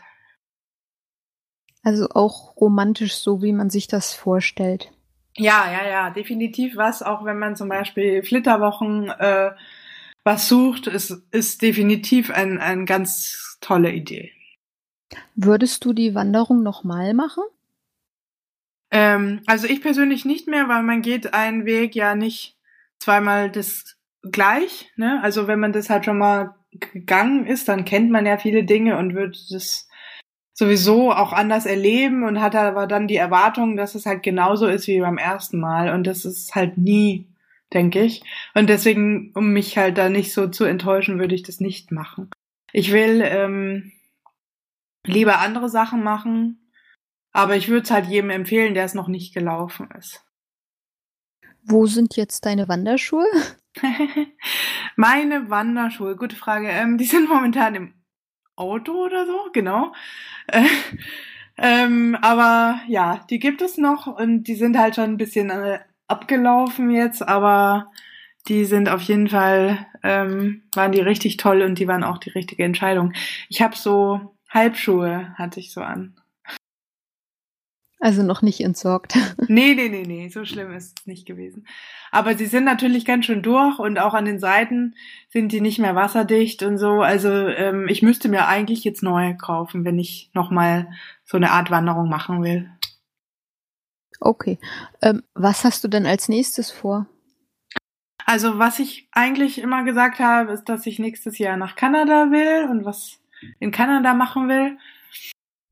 Also auch romantisch, so wie man sich das vorstellt. Ja, ja, ja, definitiv was, auch wenn man zum Beispiel Flitterwochen äh, was sucht, ist, ist definitiv ein, eine ganz tolle Idee. Würdest du die Wanderung nochmal machen? Ähm, also ich persönlich nicht mehr, weil man geht einen Weg ja nicht zweimal das gleich, ne? Also wenn man das halt schon mal gegangen ist, dann kennt man ja viele Dinge und wird das sowieso auch anders erleben und hat aber dann die Erwartung, dass es halt genauso ist wie beim ersten Mal und das ist halt nie, denke ich. Und deswegen, um mich halt da nicht so zu enttäuschen, würde ich das nicht machen. Ich will ähm, lieber andere Sachen machen, aber ich würde es halt jedem empfehlen, der es noch nicht gelaufen ist. Wo sind jetzt deine Wanderschuhe? Meine Wanderschuhe, gute Frage. Ähm, die sind momentan im Auto oder so, genau. Äh, ähm, aber ja, die gibt es noch und die sind halt schon ein bisschen äh, abgelaufen jetzt, aber die sind auf jeden Fall, ähm, waren die richtig toll und die waren auch die richtige Entscheidung. Ich habe so Halbschuhe, hatte ich so an. Also noch nicht entsorgt. Nee, nee, nee, nee, so schlimm ist es nicht gewesen. Aber sie sind natürlich ganz schön durch und auch an den Seiten sind die nicht mehr wasserdicht und so. Also ähm, ich müsste mir eigentlich jetzt neue kaufen, wenn ich nochmal so eine Art Wanderung machen will. Okay. Ähm, was hast du denn als nächstes vor? Also was ich eigentlich immer gesagt habe, ist, dass ich nächstes Jahr nach Kanada will und was in Kanada machen will.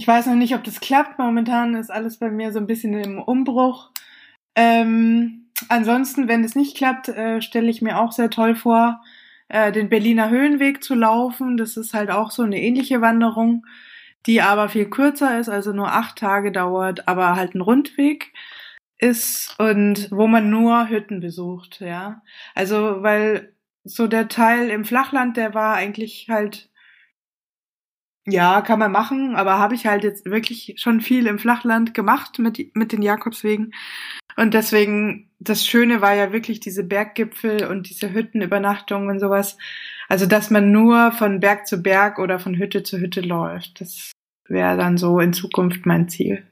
Ich weiß noch nicht, ob das klappt. Momentan ist alles bei mir so ein bisschen im Umbruch. Ähm, ansonsten, wenn es nicht klappt, äh, stelle ich mir auch sehr toll vor, äh, den Berliner Höhenweg zu laufen. Das ist halt auch so eine ähnliche Wanderung, die aber viel kürzer ist, also nur acht Tage dauert, aber halt ein Rundweg ist und wo man nur Hütten besucht, ja. Also, weil so der Teil im Flachland, der war eigentlich halt, ja, kann man machen, aber habe ich halt jetzt wirklich schon viel im Flachland gemacht mit, mit den Jakobswegen. Und deswegen, das Schöne war ja wirklich diese Berggipfel und diese Hüttenübernachtungen und sowas. Also, dass man nur von Berg zu Berg oder von Hütte zu Hütte läuft. Das wäre dann so in Zukunft mein Ziel.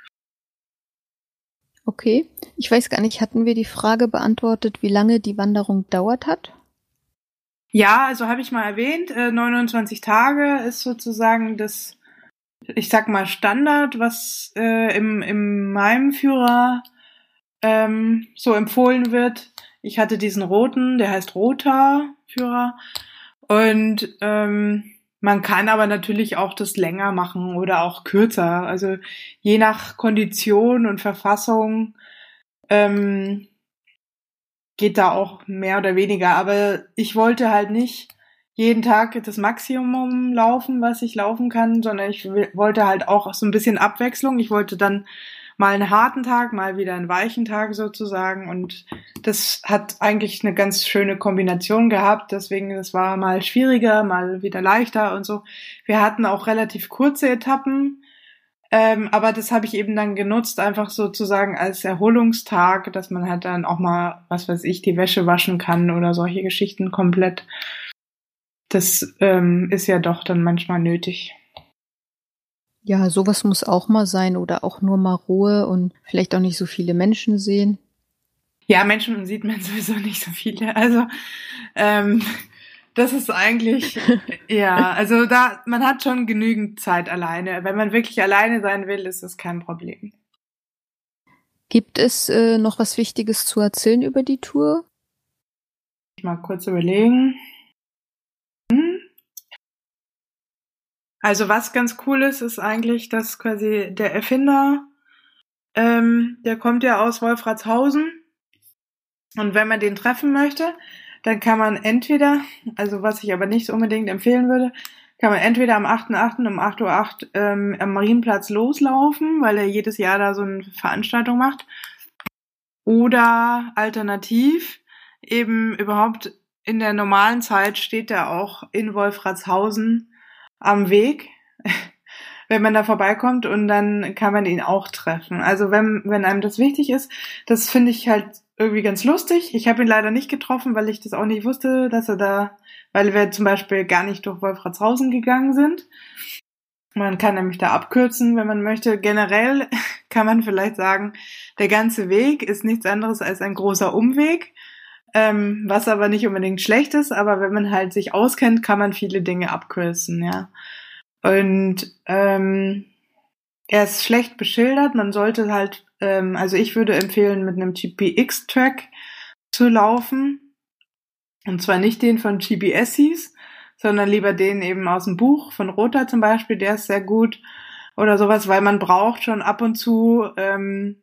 Okay. Ich weiß gar nicht, hatten wir die Frage beantwortet, wie lange die Wanderung dauert hat? Ja, also habe ich mal erwähnt, äh, neunundzwanzig Tage ist sozusagen das, ich sag mal, Standard, was äh, im, im meinem Führer ähm, so empfohlen wird. Ich hatte diesen roten, der heißt roter Führer. Und ähm, man kann aber natürlich auch das länger machen oder auch kürzer. Also je nach Kondition und Verfassung ähm, geht da auch mehr oder weniger. Aber ich wollte halt nicht jeden Tag das Maximum laufen, was ich laufen kann, sondern ich w- wollte halt auch so ein bisschen Abwechslung. Ich wollte dann mal einen harten Tag, mal wieder einen weichen Tag sozusagen. Und das hat eigentlich eine ganz schöne Kombination gehabt. Deswegen, das war mal schwieriger, mal wieder leichter und so. Wir hatten auch relativ kurze Etappen. Ähm, aber das habe ich eben dann genutzt, einfach sozusagen als Erholungstag, dass man halt dann auch mal, was weiß ich, die Wäsche waschen kann oder solche Geschichten komplett. Das ähm, ist ja doch dann manchmal nötig. Ja, sowas muss auch mal sein oder auch nur mal Ruhe und vielleicht auch nicht so viele Menschen sehen. Ja, Menschen sieht man sowieso nicht so viele. Also ähm, das ist eigentlich, ja, also da, man hat schon genügend Zeit alleine. Wenn man wirklich alleine sein will, ist das kein Problem. Gibt es äh, noch was Wichtiges zu erzählen über die Tour? Ich mal kurz überlegen. Hm? Also was ganz cool ist, ist eigentlich, dass quasi der Erfinder, ähm, der kommt ja aus Wolfratshausen. Und wenn man den treffen möchte, dann kann man entweder, also was ich aber nicht unbedingt empfehlen würde, kann man entweder am achten achten um acht Uhr acht ähm, am Marienplatz loslaufen, weil er jedes Jahr da so eine Veranstaltung macht. Oder alternativ eben überhaupt in der normalen Zeit steht er auch in Wolfratshausen am Weg, wenn man da vorbeikommt, und dann kann man ihn auch treffen. Also wenn wenn einem das wichtig ist, das finde ich halt irgendwie ganz lustig. Ich habe ihn leider nicht getroffen, weil ich das auch nicht wusste, dass er da, weil wir zum Beispiel gar nicht durch Wolfratshausen gegangen sind. Man kann nämlich da abkürzen, wenn man möchte. Generell kann man vielleicht sagen, der ganze Weg ist nichts anderes als ein großer Umweg, ähm, was aber nicht unbedingt schlecht ist. Aber wenn man halt sich auskennt, kann man viele Dinge abkürzen, ja. Und ähm, er ist schlecht beschildert. Man sollte halt, ähm, also ich würde empfehlen, mit einem G P X-Track zu laufen. Und zwar nicht den von G P Essies, sondern lieber den eben aus dem Buch von Rother zum Beispiel. Der ist sehr gut oder sowas, weil man braucht schon ab und zu ähm,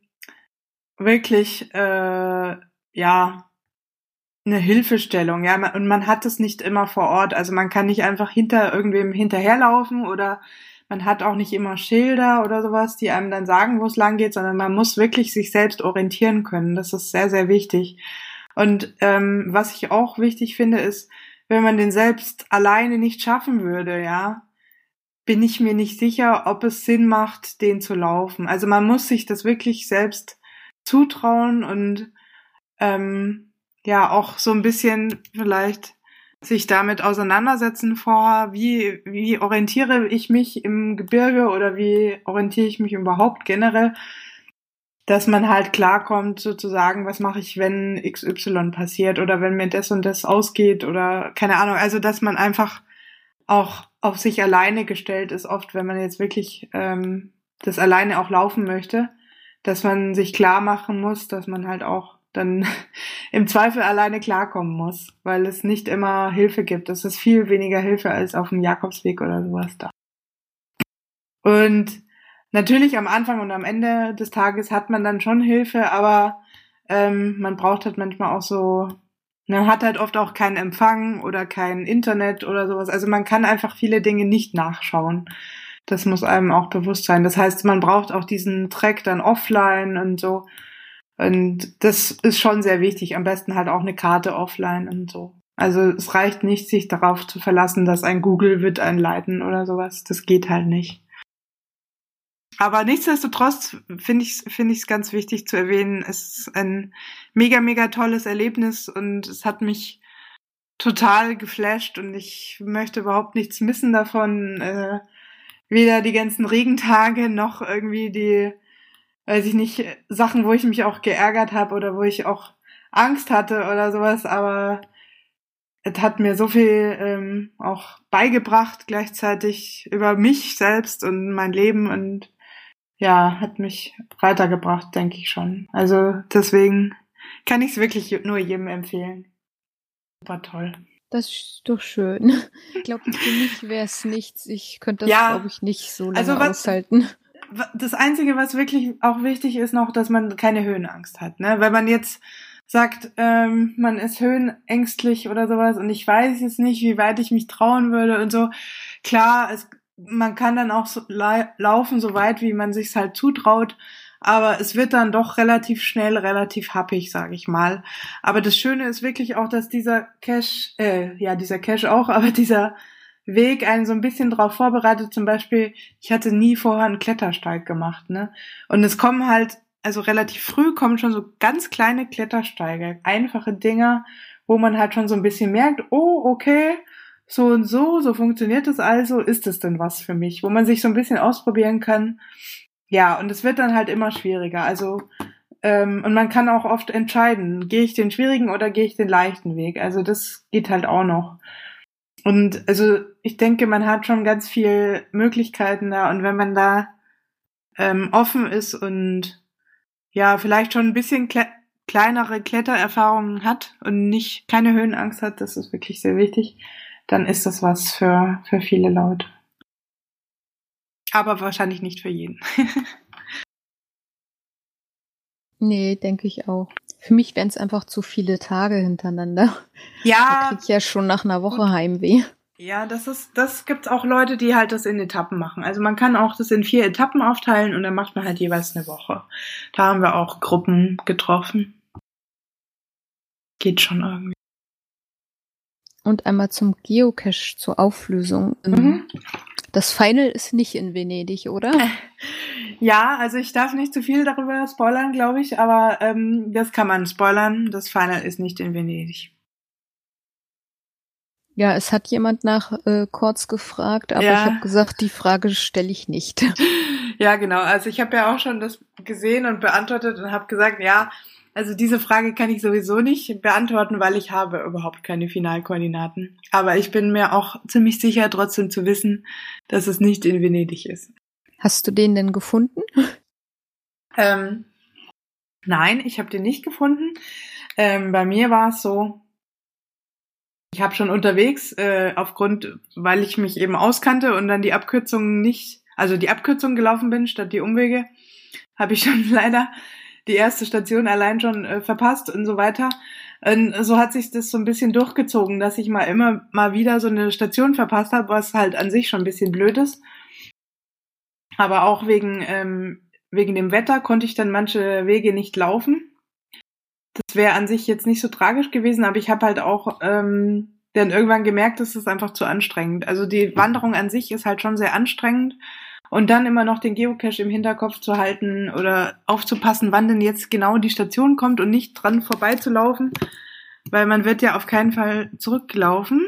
wirklich, äh, ja, eine Hilfestellung, ja, man- und man hat es nicht immer vor Ort, also man kann nicht einfach hinter irgendwem hinterherlaufen oder man hat auch nicht immer Schilder oder sowas, die einem dann sagen, wo es lang geht, sondern man muss wirklich sich selbst orientieren können. Das ist sehr, sehr wichtig. Und ähm, was ich auch wichtig finde, ist, wenn man den selbst alleine nicht schaffen würde, ja, bin ich mir nicht sicher, ob es Sinn macht, den zu laufen. Also man muss sich das wirklich selbst zutrauen und ähm, ja auch so ein bisschen vielleicht sich damit auseinandersetzen vorher, wie wie orientiere ich mich im Gebirge oder wie orientiere ich mich überhaupt generell, dass man halt klarkommt sozusagen, was mache ich, wenn X Y passiert oder wenn mir das und das ausgeht oder keine Ahnung, also dass man einfach auch auf sich alleine gestellt ist, oft wenn man jetzt wirklich ähm, das alleine auch laufen möchte, dass man sich klar machen muss, dass man halt auch dann im Zweifel alleine klarkommen muss, weil es nicht immer Hilfe gibt. Es ist viel weniger Hilfe als auf dem Jakobsweg oder sowas da. Und natürlich am Anfang und am Ende des Tages hat man dann schon Hilfe, aber ähm, man braucht halt manchmal auch so, man hat halt oft auch keinen Empfang oder kein Internet oder sowas. Also man kann einfach viele Dinge nicht nachschauen. Das muss einem auch bewusst sein. Das heißt, man braucht auch diesen Track dann offline und so. Und das ist schon sehr wichtig. Am besten halt auch eine Karte offline und so. Also es reicht nicht, sich darauf zu verlassen, dass ein Google wird einen leiten oder sowas. Das geht halt nicht. Aber nichtsdestotrotz finde ich es finde ich es ganz wichtig zu erwähnen, es ist ein mega, mega tolles Erlebnis und es hat mich total geflasht und ich möchte überhaupt nichts missen davon. Äh, weder die ganzen Regentage noch irgendwie die, weiß ich nicht, Sachen, wo ich mich auch geärgert habe oder wo ich auch Angst hatte oder sowas, aber es hat mir so viel ähm, auch beigebracht gleichzeitig über mich selbst und mein Leben und ja, hat mich weitergebracht, denke ich schon. Also deswegen kann ich es wirklich nur jedem empfehlen. War toll. Das ist doch schön. Ich glaube, für mich wäre es nichts. Ich könnte das, Ja, glaube ich, nicht so lange also was- aushalten. Das Einzige, was wirklich auch wichtig ist noch, dass man keine Höhenangst hat. Ne? Wenn man jetzt sagt, ähm, man ist höhenängstlich oder sowas und ich weiß jetzt nicht, wie weit ich mich trauen würde und so. Klar, es, man kann dann auch so la- laufen, so weit, wie man sich's halt zutraut, aber es wird dann doch relativ schnell, relativ happig, sage ich mal. Aber das Schöne ist wirklich auch, dass dieser Cache, äh, ja, dieser Cache auch, aber dieser Weg einen so ein bisschen drauf vorbereitet. Zum Beispiel, ich hatte nie vorher einen Klettersteig gemacht, ne? Und es kommen halt, also relativ früh kommen schon so ganz kleine Klettersteige, einfache Dinger, wo man halt schon so ein bisschen merkt, oh, okay, so und so, so funktioniert es also, ist es denn was für mich? Wo man sich so ein bisschen ausprobieren kann. Ja, und es wird dann halt immer schwieriger. Also, ähm, und man kann auch oft entscheiden, gehe ich den schwierigen oder gehe ich den leichten Weg? Also das geht halt auch noch. Und also ich denke, man hat schon ganz viel Möglichkeiten da und wenn man da ähm, offen ist und ja, vielleicht schon ein bisschen kle- kleinere Klettererfahrungen hat und nicht keine Höhenangst hat, das ist wirklich sehr wichtig, dann ist das was für für viele Leute. Aber wahrscheinlich nicht für jeden. Nee, denke ich auch. Für mich wären es einfach zu viele Tage hintereinander. Da Ja, krieg ich ja schon nach einer Woche gut. Heimweh. Ja, das ist, das gibt's auch Leute, die halt das in Etappen machen. Also man kann auch das in vier Etappen aufteilen und dann macht man halt jeweils eine Woche. Da haben wir auch Gruppen getroffen. Geht schon irgendwie. Und einmal zum Geocache zur Auflösung. Mhm. Das Final ist nicht in Venedig, oder? Ja, also ich darf nicht zu viel darüber spoilern, glaube ich, aber ähm, das kann man spoilern. Das Final ist nicht in Venedig. Ja, es hat jemand nach äh, Kortz gefragt, aber Ja. ich habe gesagt, die Frage stelle ich nicht. Ja, genau. Also ich habe ja auch schon das gesehen und beantwortet und habe gesagt, ja, also diese Frage kann ich sowieso nicht beantworten, weil ich habe überhaupt keine Finalkoordinaten. Aber ich bin mir auch ziemlich sicher, trotzdem zu wissen, dass es nicht in Venedig ist. Hast du den denn gefunden? Ähm, nein, ich habe den nicht gefunden. Ähm, bei mir war es so, ich habe schon unterwegs, äh, aufgrund, weil ich mich eben auskannte und dann die Abkürzungen nicht, also die Abkürzung gelaufen bin statt die Umwege, habe ich schon leider die erste Station allein schon äh, verpasst und so weiter. Und so hat sich das so ein bisschen durchgezogen, dass ich mal immer mal wieder so eine Station verpasst habe, was halt an sich schon ein bisschen blöd ist. Aber auch wegen ähm, wegen dem Wetter konnte ich dann manche Wege nicht laufen. Das wäre an sich jetzt nicht so tragisch gewesen, aber ich habe halt auch ähm, dann irgendwann gemerkt, dass es einfach zu anstrengend. Also die Wanderung an sich ist halt schon sehr anstrengend. Und dann immer noch den Geocache im Hinterkopf zu halten oder aufzupassen, wann denn jetzt genau die Station kommt und nicht dran vorbeizulaufen, weil man wird ja auf keinen Fall zurücklaufen.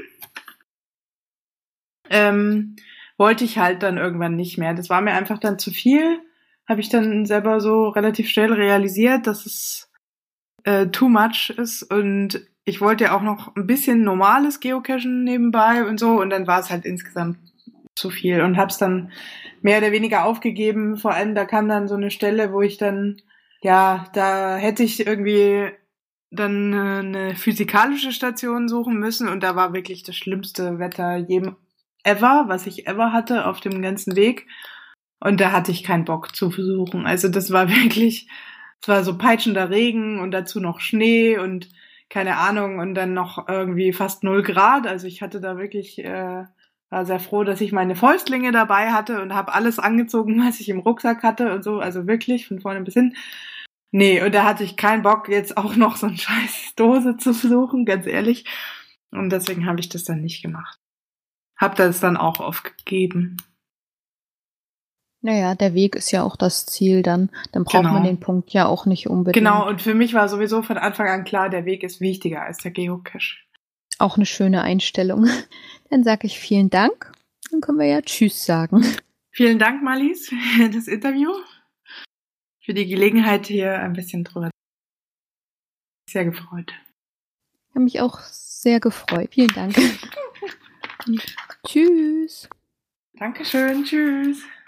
Ähm, wollte ich halt dann irgendwann nicht mehr. Das war mir einfach dann zu viel. Habe ich dann selber so relativ schnell realisiert, dass es äh, too much ist und ich wollte ja auch noch ein bisschen normales Geocachen nebenbei und so und dann war es halt insgesamt zu viel und hab's dann mehr oder weniger aufgegeben. Vor allem, da kam dann so eine Stelle, wo ich dann, ja, da hätte ich irgendwie dann eine physikalische Station suchen müssen und da war wirklich das schlimmste Wetter jedem ever, was ich ever hatte auf dem ganzen Weg. Und da hatte ich keinen Bock zu versuchen. Also das war wirklich, es war so peitschender Regen und dazu noch Schnee und keine Ahnung und dann noch irgendwie fast null Grad. Also ich hatte da wirklich, äh, war sehr froh, dass ich meine Fäustlinge dabei hatte und habe alles angezogen, was ich im Rucksack hatte und so. Also wirklich von vorne bis hin. Nee, und da hatte ich keinen Bock, jetzt auch noch so eine scheiß Dose zu versuchen, ganz ehrlich. Und deswegen habe ich das dann nicht gemacht. Hab das dann auch aufgegeben. Naja, der Weg ist ja auch das Ziel dann. Dann braucht Genau. man den Punkt ja auch nicht unbedingt. Genau, und für mich war sowieso von Anfang an klar, der Weg ist wichtiger als der Geocache. Auch eine schöne Einstellung. Dann sage ich vielen Dank. Dann können wir ja Tschüss sagen. Vielen Dank, Marlies, für das Interview. Für die Gelegenheit, hier ein bisschen drüber. Sehr gefreut. Ich habe mich auch sehr gefreut. Vielen Dank. Tschüss. Dankeschön, tschüss.